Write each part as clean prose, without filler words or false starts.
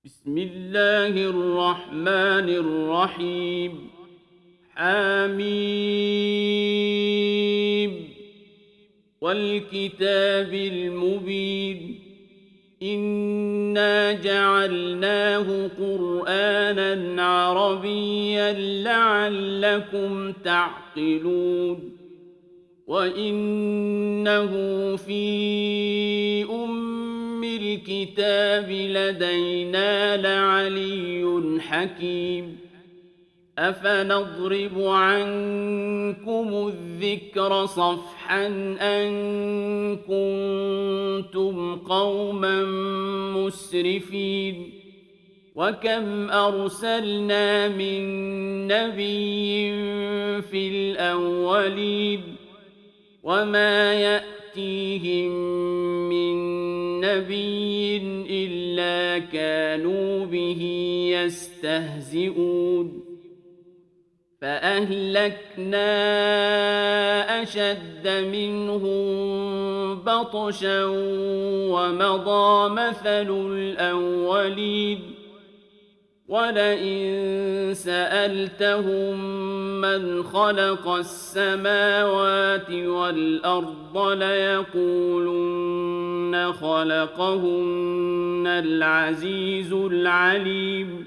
بسم الله الرحمن الرحيم. حميم والكتاب المبين. إنا جعلناه قرآنا عربيا لعلكم تعقلون. وإنه في الكتاب لدينا لعلي حكيم. أفنضرب عنكم الذكر صفحا أن كنتم قوما مسرفين. وكم أرسلنا من نبي في الأولين وما يأتيهم من نبي إلا كانوا به يستهزئون. فأهلكنا أشد منهم بطشا ومضى مثل الأولين. ولئن سألتهم من خلق السماوات والأرض ليقولن خلقهن العزيز العليم.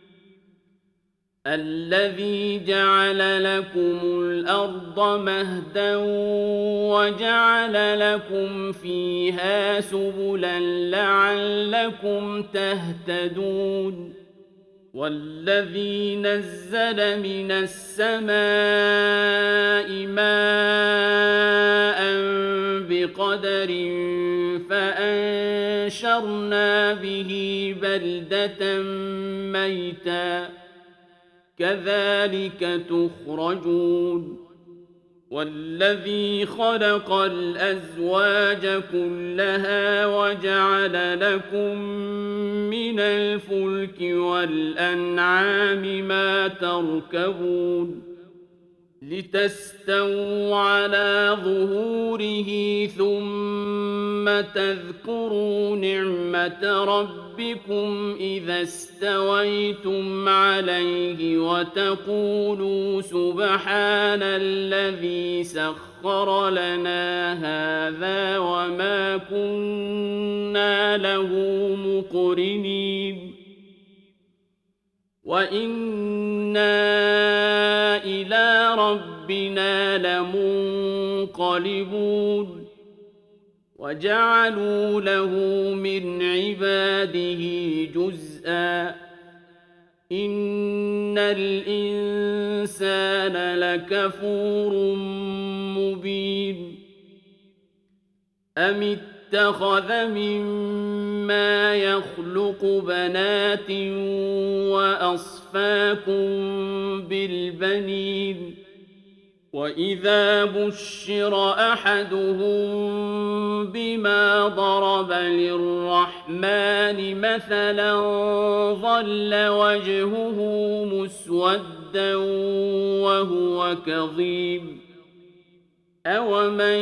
الذي جعل لكم الأرض مهدا وجعل لكم فيها سبلا لعلكم تهتدون. والذي نزل من السماء ماء بقدر فأنشرنا به بلدة ميتا كذلك تخرجون. والذي خلق الأزواج كلها وجعل لكم من الفلك والأنعام ما تركبون لتستووا على ظهوره ثم تذكروا نعمة ربكم إذا استويتم عليه وتقولوا سبحان الذي سخر لنا هذا وما كنا له مقرنين. وإنا إلى ربنا لمنقلبون. وجعلوا له من عباده جزءا. إن الإنسان لكفور مبين. أم اتخذ مما يخلق بنات وأصفاكم بالبنين. وإذا بشر أحدهم بما ضرب للرحمن مثلا ظل وجهه مسودا وهو كظيم. أومن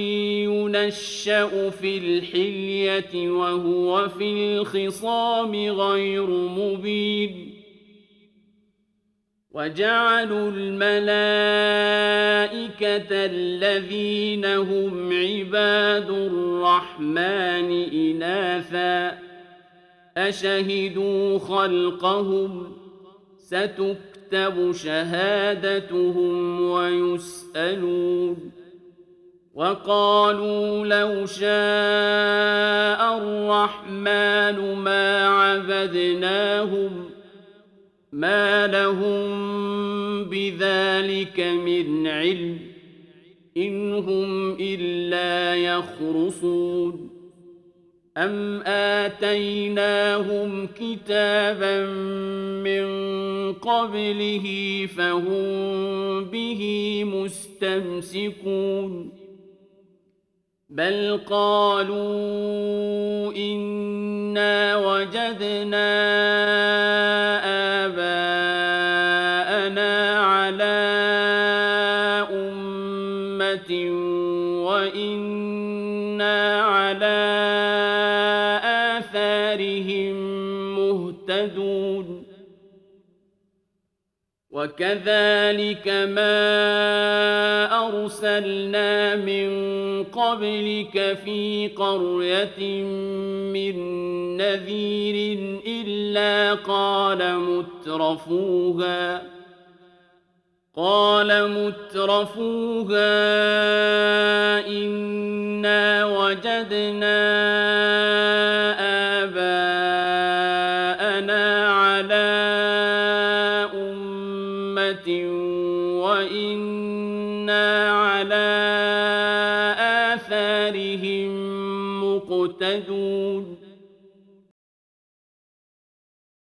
ينشأ في الحلية وهو في الخصام غير مبين. وجعلوا الملائكة الذين هم عباد الرحمن إناثا أشهدوا خلقهم ستكتب شهادتهم ويسألون. وقالوا لو شاء الرحمن ما عبدناهم ما لهم بذلك من علم إن هم إلا يخرصون. أم آتيناهم كتابا من قبله فهم به مستمسكون. بل قالوا إنا وجدنا آباءنا على أمة وإنا على آثارهم مهتدون وكذلك ما أرسلنا من قبلك في قرية من نذير إلا قال مترفوها إنا وجدنا آباءنا على أمة وإنا على آثارهم مقتدون